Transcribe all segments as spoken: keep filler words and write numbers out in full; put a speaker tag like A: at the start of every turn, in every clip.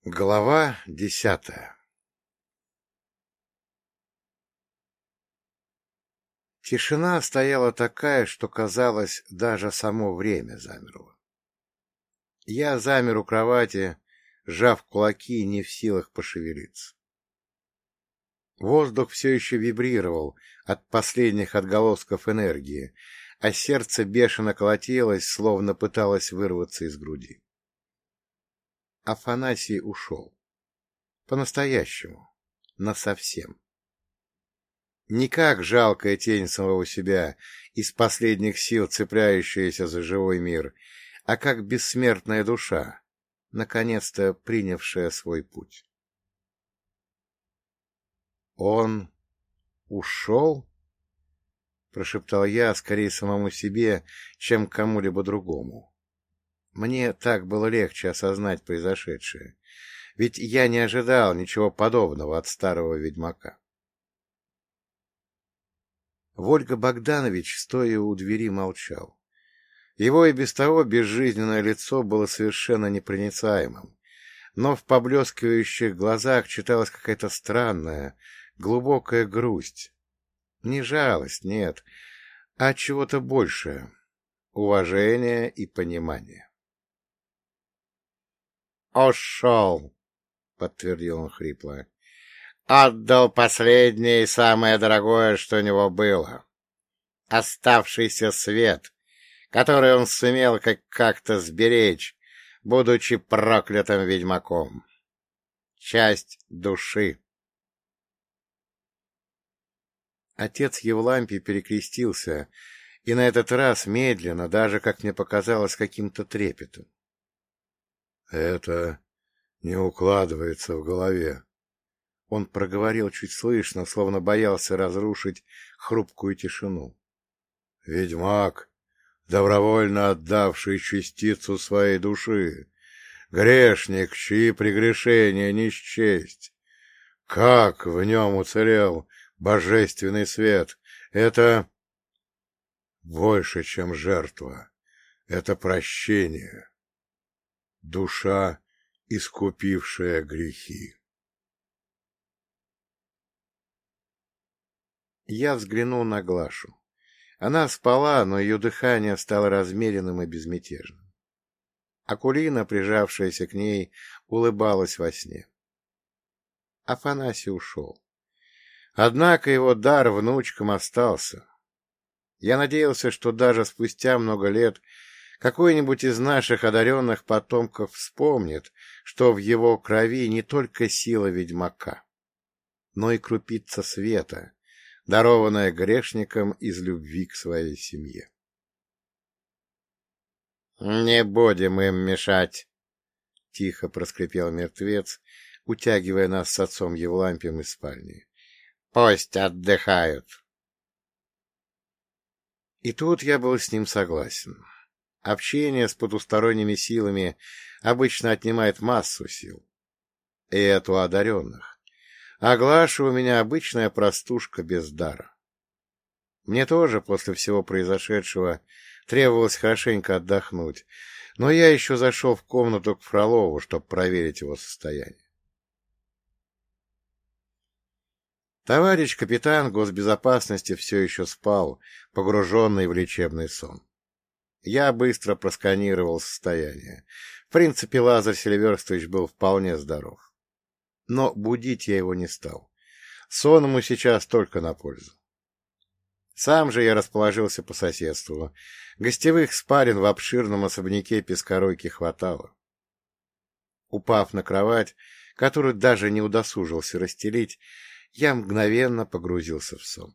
A: Глава десятая. Тишина стояла такая, что, казалось, даже само время замерло. Я замер у кровати, сжав кулаки, не в силах пошевелиться. Воздух все еще вибрировал от последних отголосков энергии, а сердце бешено колотилось, словно пыталось вырваться из груди. Афанасий ушел. По-настоящему. Насовсем. Не как жалкая тень самого себя, из последних сил цепляющаяся за живой мир, а как бессмертная душа, наконец-то принявшая свой путь. «Он ушел?» — прошептал я скорее самому себе, чем кому-либо другому. Мне так было легче осознать произошедшее, ведь я не ожидал ничего подобного от старого ведьмака. Вольга Богданович, стоя у двери, молчал. Его и без того безжизненное лицо было совершенно непроницаемым, но в поблескивающих глазах читалась какая-то странная, глубокая грусть. Не жалость, нет, а чего-то большее — уважение и понимание. «Ушел!» — подтвердил он хрипло. «Отдал последнее и самое дорогое, что у него было. Оставшийся свет, который он сумел как- как-то сберечь, будучи проклятым ведьмаком. Часть души». Отец Евлампий перекрестился, и на этот раз медленно, даже, как мне показалось, каким-то трепетом. «Это не укладывается в голове». Он проговорил чуть слышно, словно боялся разрушить хрупкую тишину. «Ведьмак, добровольно отдавший частицу своей души, грешник, чьи прегрешения не счесть. Как в нем уцелел божественный свет? Это больше, чем жертва. Это прощение. Душа, искупившая грехи». Я взглянул на Глашу. Она спала, но ее дыхание стало размеренным и безмятежным. Акулина, прижавшаяся к ней, улыбалась во сне. Афанасий ушел. Однако его дар внучкам остался. Я надеялся, что даже спустя много лет какой-нибудь из наших одаренных потомков вспомнит, что в его крови не только сила ведьмака, но и крупица света, дарованная грешникам из любви к своей семье. «Не будем им мешать», — тихо проскрипел мертвец, утягивая нас с отцом Евлампием из спальни. «Пусть отдыхают». И тут я был с ним согласен. Общение с потусторонними силами обычно отнимает массу сил. И это у одаренных. А Глаша у меня обычная простушка без дара. Мне тоже после всего произошедшего требовалось хорошенько отдохнуть, но я еще зашел в комнату к Фролову, чтобы проверить его состояние. Товарищ капитан госбезопасности все еще спал, погруженный в лечебный сон. Я быстро просканировал состояние. В принципе, Лазарь Сильверстович был вполне здоров. Но будить я его не стал. Сон ему сейчас только на пользу. Сам же я расположился по соседству. Гостевых спален в обширном особняке Пескоройки хватало. Упав на кровать, которую даже не удосужился расстелить, я мгновенно погрузился в сон.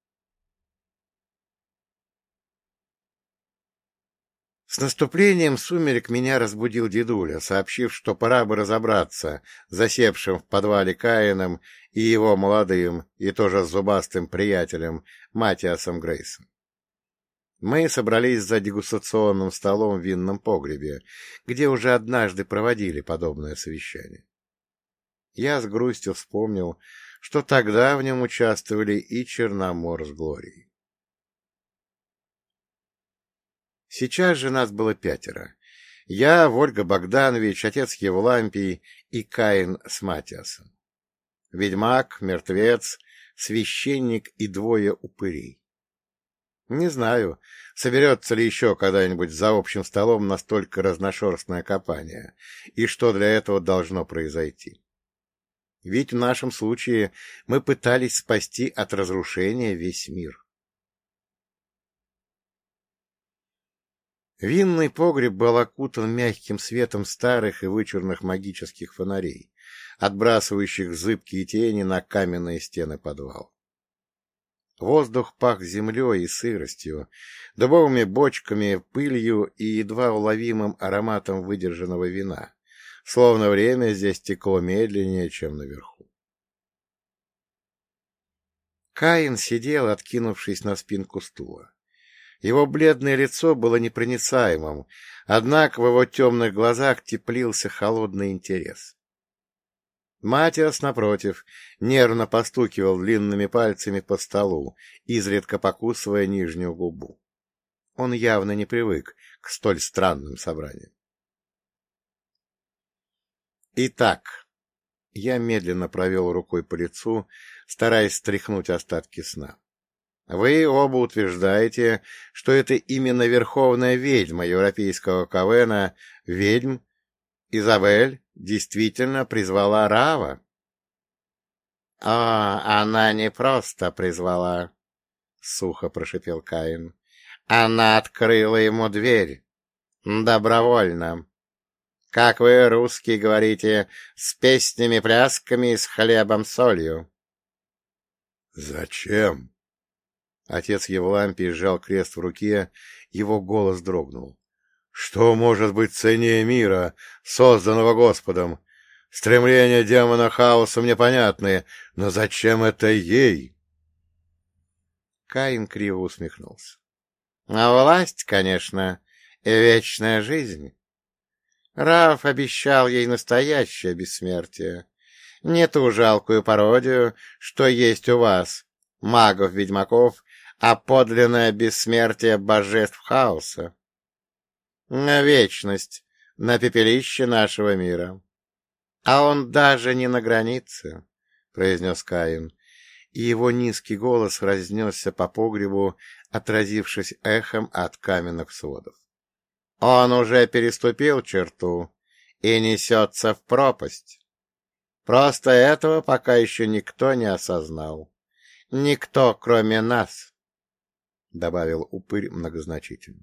A: С наступлением сумерек меня разбудил дедуля, сообщив, что пора бы разобраться с засевшим в подвале Каином и его молодым и тоже зубастым приятелем Матиасом Грейсом. Мы собрались за дегустационным столом в винном погребе, где уже однажды проводили подобное совещание. Я с грустью вспомнил, что тогда в нем участвовали и Черномор с Глорией. Сейчас же нас было пятеро. Я, Вольга Богданович, отец Евлампий и Каин с Матиасом. Ведьмак, мертвец, священник и двое упырей. Не знаю, соберется ли еще когда-нибудь за общим столом настолько разношерстная компания, и что для этого должно произойти. Ведь в нашем случае мы пытались спасти от разрушения весь мир. Винный погреб был окутан мягким светом старых и вычурных магических фонарей, отбрасывающих зыбкие тени на каменные стены подвала. Воздух пах землей и сыростью, дубовыми бочками, пылью и едва уловимым ароматом выдержанного вина, словно время здесь текло медленнее, чем наверху. Каин сидел, откинувшись на спинку стула. Его бледное лицо было непроницаемым, однако в его темных глазах теплился холодный интерес. Матиас, напротив, нервно постукивал длинными пальцами по столу, изредка покусывая нижнюю губу. Он явно не привык к столь странным собраниям. Итак, я медленно провел рукой по лицу, стараясь стряхнуть остатки сна. Вы оба утверждаете, что это именно верховная ведьма европейского Ковена, ведьм, Изабель, действительно призвала Раава? — О, она не просто призвала, — сухо прошипел Каин. — Она открыла ему дверь. Добровольно. Как вы, русские, говорите, с песнями-плясками и с хлебом-солью. — Зачем? Отец Евлампий сжал крест в руке, его голос дрогнул. Что может быть ценнее мира, созданного Господом? Стремления демона хаоса мне понятны, но зачем это ей? Каин криво усмехнулся. — А власть, конечно, и вечная жизнь. Раав обещал ей настоящее бессмертие, не ту жалкую пародию, что есть у вас, магов-ведьмаков, а подлинное бессмертие божеств хаоса. На вечность, на пепелище нашего мира. А он даже не на границе, — произнес Каин, и его низкий голос разнесся по погребу, отразившись эхом от каменных сводов. Он уже переступил черту и несется в пропасть. Просто этого пока еще никто не осознал. Никто, кроме нас, — добавил упырь многозначительно.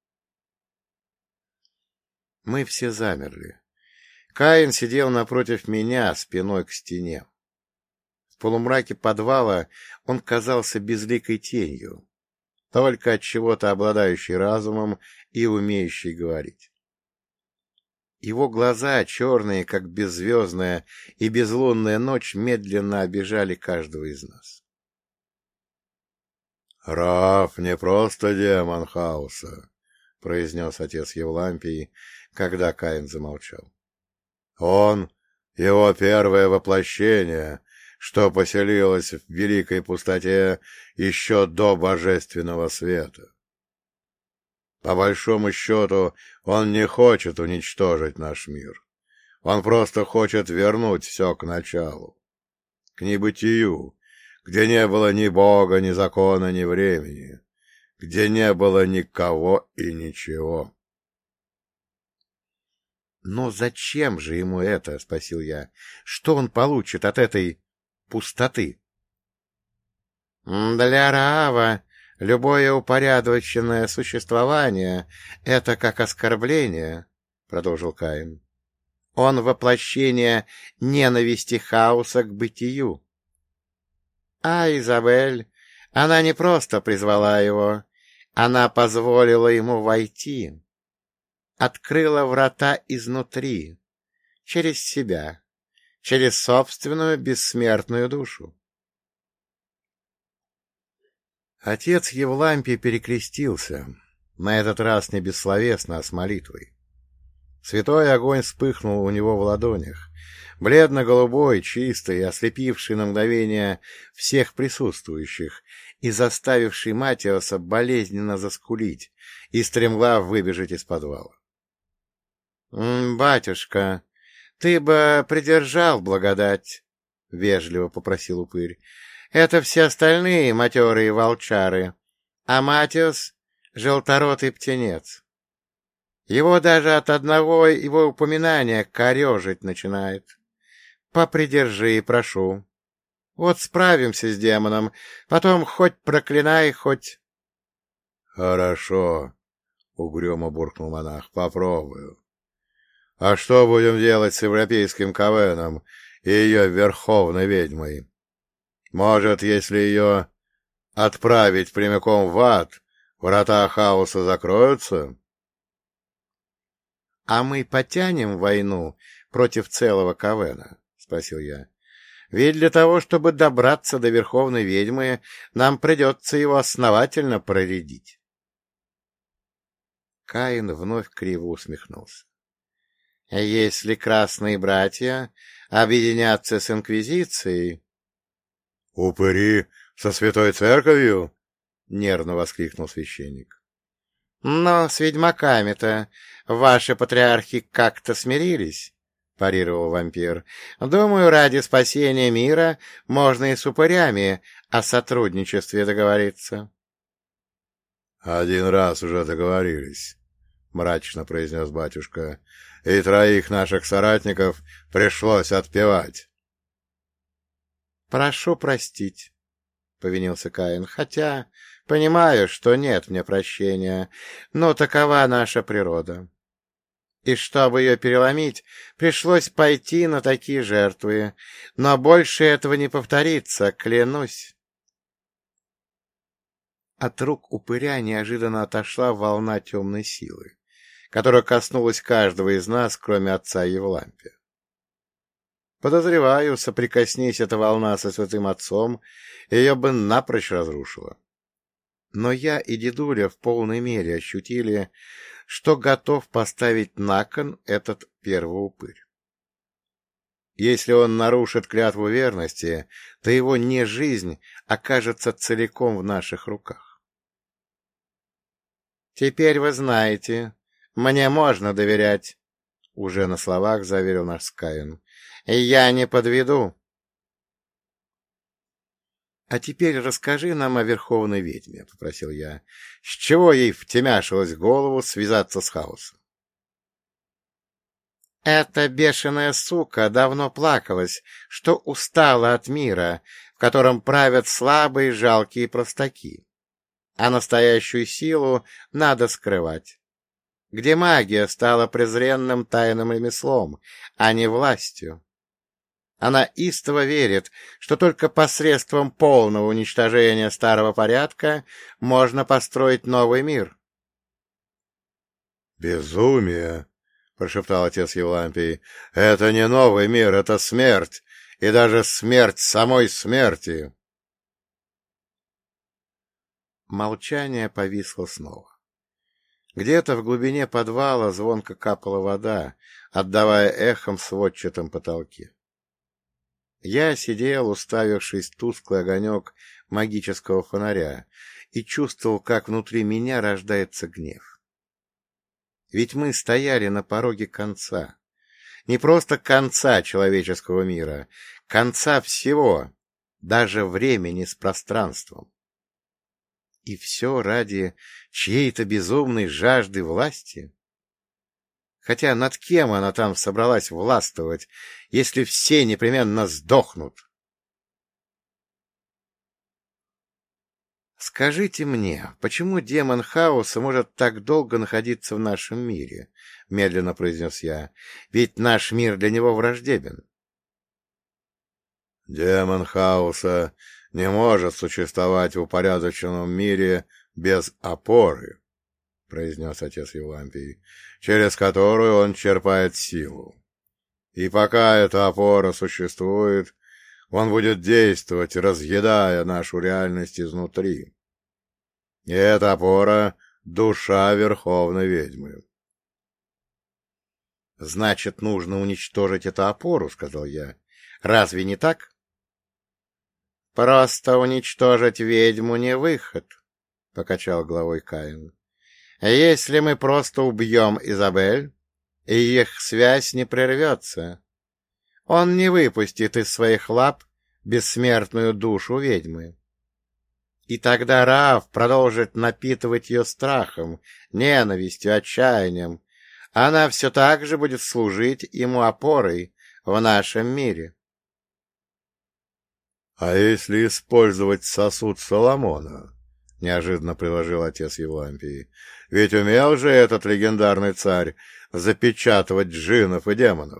A: Мы все замерли. Каин сидел напротив меня, спиной к стене. В полумраке подвала он казался безликой тенью, только от чего-то обладающей разумом и умеющей говорить. Его глаза, черные, как беззвездная и безлунная ночь, медленно обижали каждого из нас. — Раав не просто демон хаоса, — произнес отец Евлампий, когда Каин замолчал. Он — его первое воплощение, что поселилось в великой пустоте еще до божественного света. По большому счету, он не хочет уничтожить наш мир. Он просто хочет вернуть все к началу, к небытию, где не было ни Бога, ни закона, ни времени, где не было никого и ничего. «Но зачем же ему это?» — спросил я. «Что он получит от этой пустоты?» «Для Раава любое упорядоченное существование — это как оскорбление», — продолжил Каин. «Он воплощение ненависти хаоса к бытию. А Изабель, она не просто призвала его, она позволила ему войти». Открыла врата изнутри, через себя, через собственную бессмертную душу. Отец Евлампий перекрестился, на этот раз не бессловесно, а с молитвой. Святой огонь вспыхнул у него в ладонях, бледно-голубой, чистый, ослепивший на мгновение всех присутствующих и заставивший Матиаса болезненно заскулить и стремглав выбежать из подвала. — Батюшка, ты бы придержал благодать, — вежливо попросил упырь. — Это все остальные матерые волчары, а Матиус — желторотый птенец. Его даже от одного его упоминания корежить начинает. Попридержи, прошу. Вот справимся с демоном, потом хоть проклинай, хоть... — Хорошо, — угрюмо буркнул монах, — попробую. — А что будем делать с европейским Ковеном и ее верховной ведьмой? Может, если ее отправить прямиком в ад, врата хаоса закроются? — А мы потянем войну против целого Ковена? — спросил я. — Ведь для того, чтобы добраться до верховной ведьмы, нам придется его основательно проредить. Каин вновь криво усмехнулся. — Если красные братья объединятся с Инквизицией... — Упыри со Святой Церковью? — нервно воскликнул священник. — Но с ведьмаками-то ваши патриархи как-то смирились, — парировал вампир. — Думаю, ради спасения мира можно и с упырями о сотрудничестве договориться. — Один раз уже договорились, — мрачно произнес батюшка, — и троих наших соратников пришлось отпевать. — Прошу простить, — повинился Каин, — хотя понимаю, что нет мне прощения, но такова наша природа. И чтобы ее переломить, пришлось пойти на такие жертвы, но больше этого не повторится, клянусь. От рук упыря неожиданно отошла волна темной силы, которая коснулась каждого из нас, кроме отца Евлампия. Подозреваю, соприкоснись эта волна со святым отцом, ее бы напрочь разрушила. Но я и дедуля в полной мере ощутили, что готов поставить на кон этот первый упырь. Если он нарушит клятву верности, то его не жизнь окажется целиком в наших руках. «Теперь вы знаете, мне можно доверять», — уже на словах заверил наш Каин. «Я не подведу». «А теперь расскажи нам о Верховной Ведьме», — попросил я. «С чего ей втемяшилось в голову связаться с хаосом?» «Эта бешеная сука давно плакалась, что устала от мира, в котором правят слабые, жалкие простаки. А настоящую силу надо скрывать. Где магия стала презренным тайным ремеслом, а не властью. Она истово верит, что только посредством полного уничтожения старого порядка можно построить новый мир». «Безумие!» — прошептал отец Евлампий. — Это не новый мир, это смерть, и даже смерть самой смерти. Молчание повисло снова. Где-то в глубине подвала звонко капала вода, отдавая эхом в сводчатом потолке. Я сидел, уставившись в тусклый огонек магического фонаря, и чувствовал, как внутри меня рождается гнев. Ведь мы стояли на пороге конца. Не просто конца человеческого мира, конца всего, даже времени с пространством. И все ради чьей-то безумной жажды власти? Хотя над кем она там собралась властвовать, если все непременно сдохнут? «Скажите мне, почему демон хаоса может так долго находиться в нашем мире?» — медленно произнес я. «Ведь наш мир для него враждебен». «Демон хаоса не может существовать в упорядоченном мире без опоры», — произнес отец Евлампий, — «через которую он черпает силу. И пока эта опора существует, он будет действовать, разъедая нашу реальность изнутри. И эта опора — душа Верховной Ведьмы». «Значит, нужно уничтожить эту опору», — сказал я. «Разве не так?» «Просто уничтожить ведьму не выход», — покачал головой Каин. «Если мы просто убьем Изабель, и их связь не прервется. Он не выпустит из своих лап бессмертную душу ведьмы. И тогда Раав продолжит напитывать ее страхом, ненавистью, отчаянием. Она все так же будет служить ему опорой в нашем мире. — А если использовать сосуд Соломона? — неожиданно предложил отец Евлампий. — Ведь умел же этот легендарный царь запечатывать джиннов и демонов.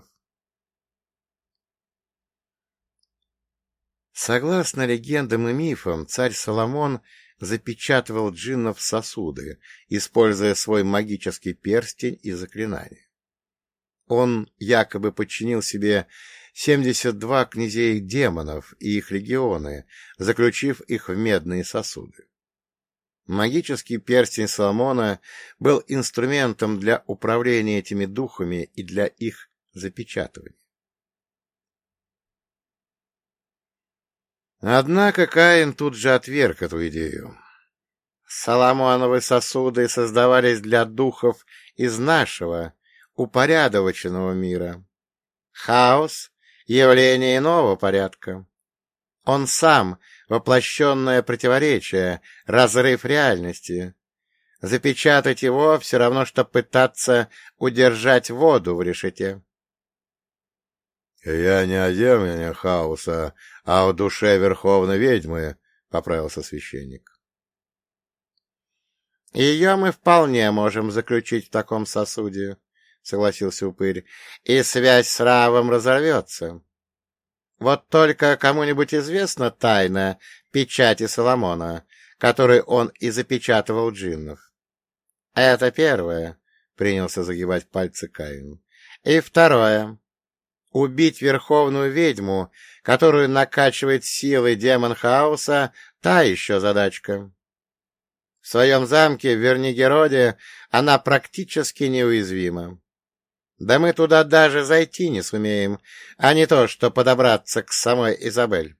A: Согласно легендам и мифам, царь Соломон запечатывал джиннов в сосуды, используя свой магический перстень и заклинания. Он якобы подчинил себе семьдесят два князей демонов и их легионы, заключив их в медные сосуды. Магический перстень Соломона был инструментом для управления этими духами и для их запечатывания. Однако Каин тут же отверг эту идею. Соломоновы сосуды создавались для духов из нашего, упорядоченного мира. Хаос — явление иного порядка. Он сам — воплощенное противоречие, разрыв реальности. Запечатать его — все равно, что пытаться удержать воду в решете. — Я не о демоне хаоса, а о душе верховной ведьмы, — поправился священник. — Ее мы вполне можем заключить в таком сосуде, — согласился упырь, — и связь с Равом разорвется. Вот только кому-нибудь известна тайна печати Соломона, которой он и запечатывал джиннов? — Это первое, — принялся загибать пальцы Каин. — И второе. Убить верховную ведьму, которую накачивает силой демон хаоса, та еще задачка. В своем замке в Вернигероде она практически неуязвима. Да мы туда даже зайти не сумеем, а не то, что подобраться к самой Изабель.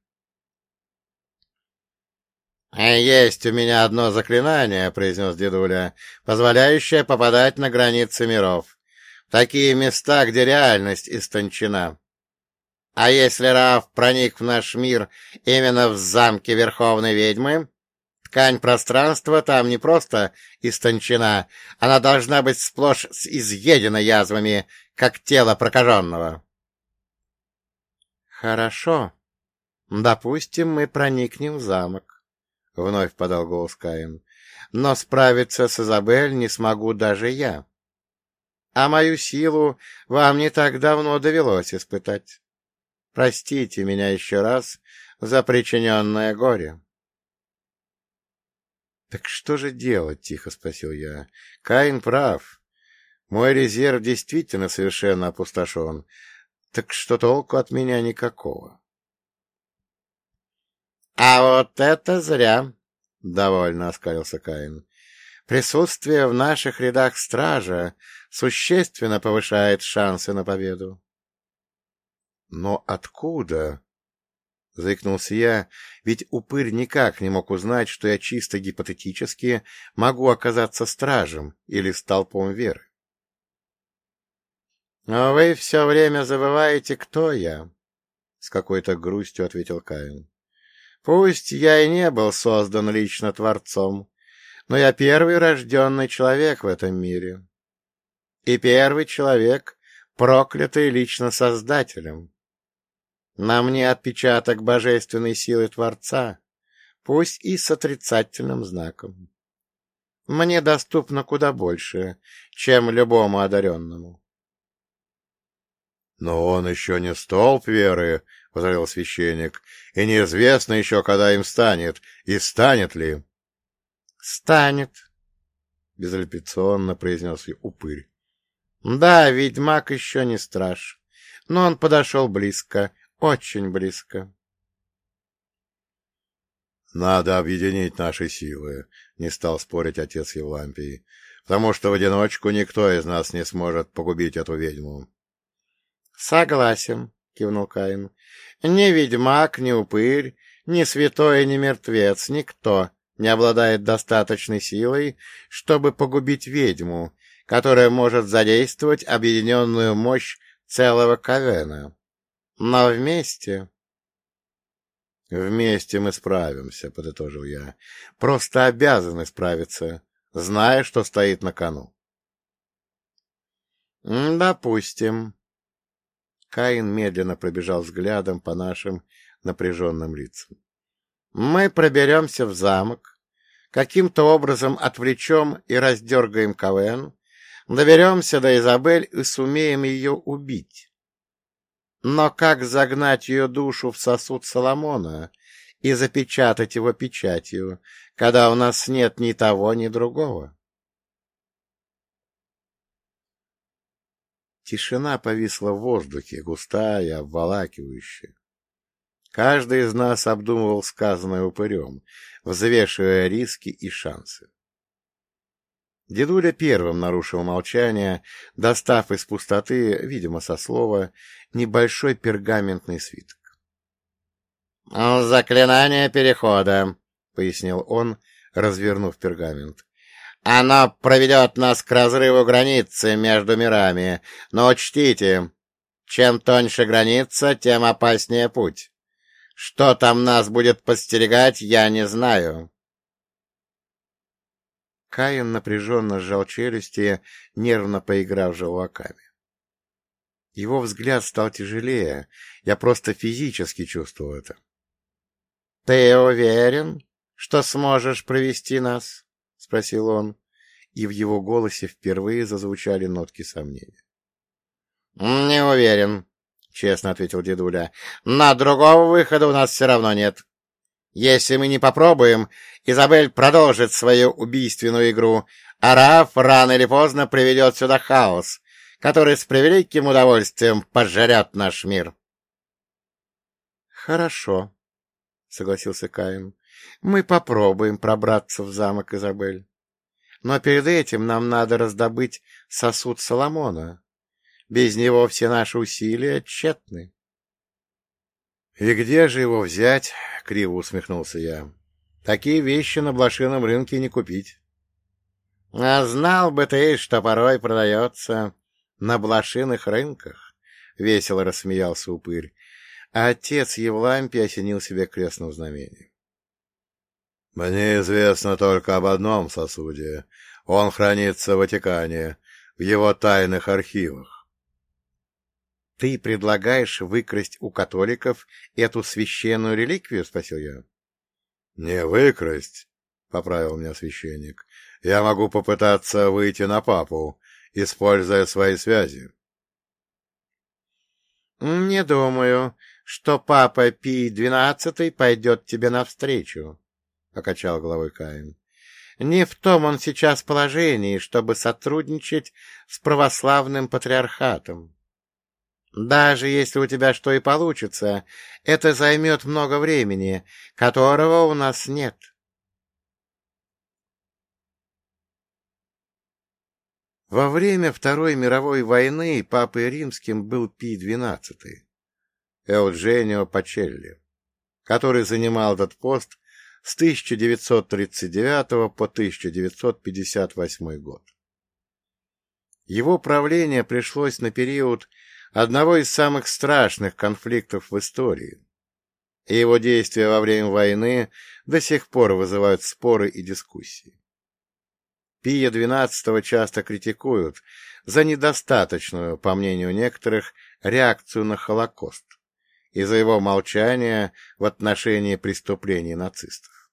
A: — Есть у меня одно заклинание, — произнес дедуля, — позволяющее попадать на границы миров. Такие места, где реальность истончена. А если Раав проник в наш мир именно в замке Верховной Ведьмы, ткань пространства там не просто истончена, она должна быть сплошь изъедена язвами, как тело прокаженного. — Хорошо. Допустим, мы проникнем в замок, — вновь подал голос Каин. — Но справиться с Изабель не смогу даже я. А мою силу вам не так давно довелось испытать. Простите меня еще раз за причиненное горе. — Так что же делать? — тихо спросил я. — Каин прав. Мой резерв действительно совершенно опустошен. Так что толку от меня никакого. — А вот это зря! — довольно оскалился Каин. — Присутствие в наших рядах стража существенно повышает шансы на победу. — Но откуда? — заикнулся я, ведь упырь никак не мог узнать, что я чисто гипотетически могу оказаться стражем или столпом веры. — Но вы все время забываете, кто я, — с какой-то грустью ответил Каин. — Пусть я и не был создан лично Творцом, но я первый рожденный человек в этом мире. И первый человек, проклятый лично Создателем. На мне отпечаток божественной силы Творца, пусть и с отрицательным знаком. Мне доступно куда больше, чем любому одаренному. — Но он еще не столб веры, — возразил священник, — и неизвестно еще, когда им станет, и станет ли. — Станет, — безапелляционно произнес упырь. — Да, ведьмак еще не страж, но он подошел близко, очень близко. — Надо объединить наши силы, — не стал спорить отец Евлампий, — потому что в одиночку никто из нас не сможет погубить эту ведьму. — Согласен, — кивнул Каин. — Ни ведьмак, ни упырь, ни святой, ни мертвец, никто не обладает достаточной силой, чтобы погубить ведьму, которое может задействовать объединенную мощь целого Ковена. Но вместе... — Вместе мы справимся, — подытожил я. — Просто обязаны справиться, зная, что стоит на кону. — Допустим. Каин медленно пробежал взглядом по нашим напряженным лицам. — Мы проберемся в замок, каким-то образом отвлечем и раздергаем Ковен, доберемся до Изабель и сумеем ее убить. Но как загнать ее душу в сосуд Соломона и запечатать его печатью, когда у нас нет ни того, ни другого? Тишина повисла в воздухе, густая, обволакивающая. Каждый из нас обдумывал сказанное упырем, взвешивая риски и шансы. Дедуля первым нарушил молчание, достав из пустоты, видимо, со слова, небольшой пергаментный свиток. — Заклинание перехода, — пояснил он, развернув пергамент. — Оно проведет нас к разрыву границы между мирами, но учтите, чем тоньше граница, тем опаснее путь. Что там нас будет подстерегать, я не знаю. Каин напряженно сжал челюсти, нервно поиграв желваками. Его взгляд стал тяжелее, я просто физически чувствовал это. — Ты уверен, что сможешь провести нас? — спросил он, и в его голосе впервые зазвучали нотки сомнения. — Не уверен, — честно ответил дедуля, — но другого выхода у нас все равно нет. Если мы не попробуем, Изабель продолжит свою убийственную игру, а Раф рано или поздно приведет сюда хаос, который с превеликим удовольствием пожрет наш мир. — Хорошо, — согласился Каин. — Мы попробуем пробраться в замок Изабель. Но перед этим нам надо раздобыть сосуд Соломона. Без него все наши усилия тщетны. — И где же его взять? — криво усмехнулся я. — Такие вещи на блошином рынке не купить. — А знал бы ты, что порой продается на блошиных рынках, — весело рассмеялся упырь, а отец Евлампий осенил себе крестным знамением. — Мне известно только об одном сосуде. Он хранится в Ватикане, в его тайных архивах. — Ты предлагаешь выкрасть у католиков эту священную реликвию? — спросил я. — Не выкрасть, — поправил меня священник. — Я могу попытаться выйти на папу, используя свои связи. — Не думаю, что папа Пий двенадцатый пойдет тебе навстречу, — покачал головой Каин. — Не в том он сейчас положении, чтобы сотрудничать с православным патриархатом. Даже если у тебя что и получится, это займет много времени, которого у нас нет. Во время Второй мировой войны папой римским был Пий двенадцатый, Эудженио Пачелли, который занимал этот пост с тысяча девятьсот тридцать девятого по тысяча девятьсот пятьдесят восьмой год. Его правление пришлось на период одного из самых страшных конфликтов в истории, и его действия во время войны до сих пор вызывают споры и дискуссии. Пия двенадцатого часто критикуют за недостаточную, по мнению некоторых, реакцию на Холокост и за его молчание в отношении преступлений нацистов.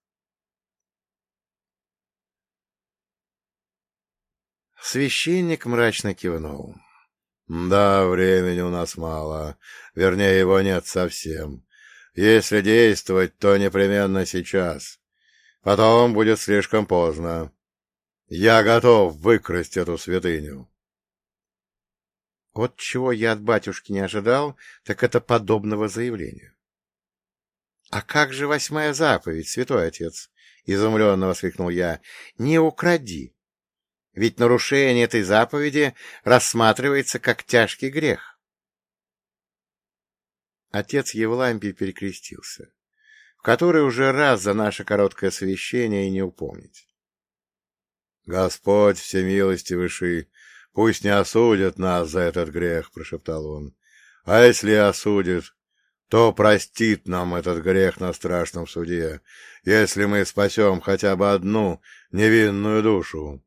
A: Священник мрачно кивнул. — Да, времени у нас мало, вернее, его нет совсем. Если действовать, то непременно сейчас. Потом будет слишком поздно. Я готов выкрасть эту святыню. Вот чего я от батюшки не ожидал, так это подобного заявления. — А как же восьмая заповедь, святой отец? — изумленно воскликнул я. — Не укради. Ведь нарушение этой заповеди рассматривается как тяжкий грех. Отец Евлампий перекрестился, в который уже раз за наше короткое совещание и не упомнить. — Господь всемилостивейший, Пусть не осудят нас за этот грех, — прошептал он. — А если и осудит, то простит нам этот грех на страшном суде, если мы спасем хотя бы одну невинную душу.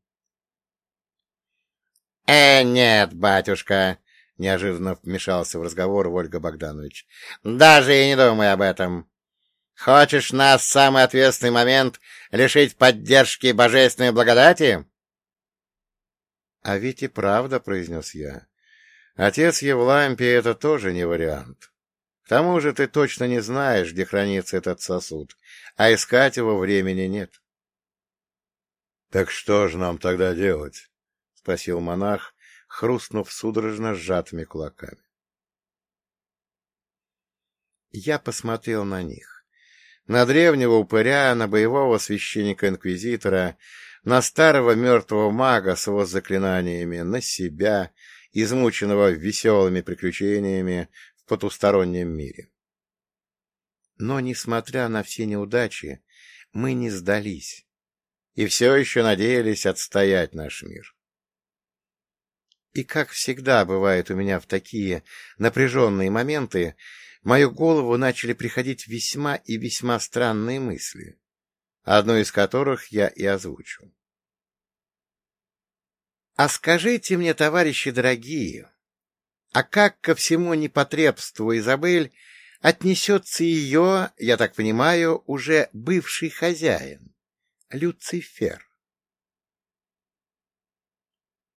A: — Э, нет, батюшка, — неожиданно вмешался в разговор Вольга Богданович, — даже и не думай об этом. Хочешь нас в самый ответственный момент лишить поддержки божественной благодати? — А ведь и правда, — произнес я. Отец Евлампий — это тоже не вариант. К тому же ты точно не знаешь, где хранится этот сосуд, а искать его времени нет. — Так что же нам тогда делать? — спросил монах, хрустнув судорожно сжатыми кулаками. Я посмотрел на них. На древнего упыря, на боевого священника-инквизитора, на старого мертвого мага с его заклинаниями, на себя, измученного веселыми приключениями в потустороннем мире. Но, несмотря на все неудачи, мы не сдались и все еще надеялись отстоять наш мир. И, как всегда бывает у меня в такие напряженные моменты, в мою голову начали приходить весьма и весьма странные мысли, одну из которых я и озвучил. А скажите мне, товарищи дорогие, а как ко всему непотребству Изабель отнесется ее, я так понимаю, уже бывший хозяин, Люцифер?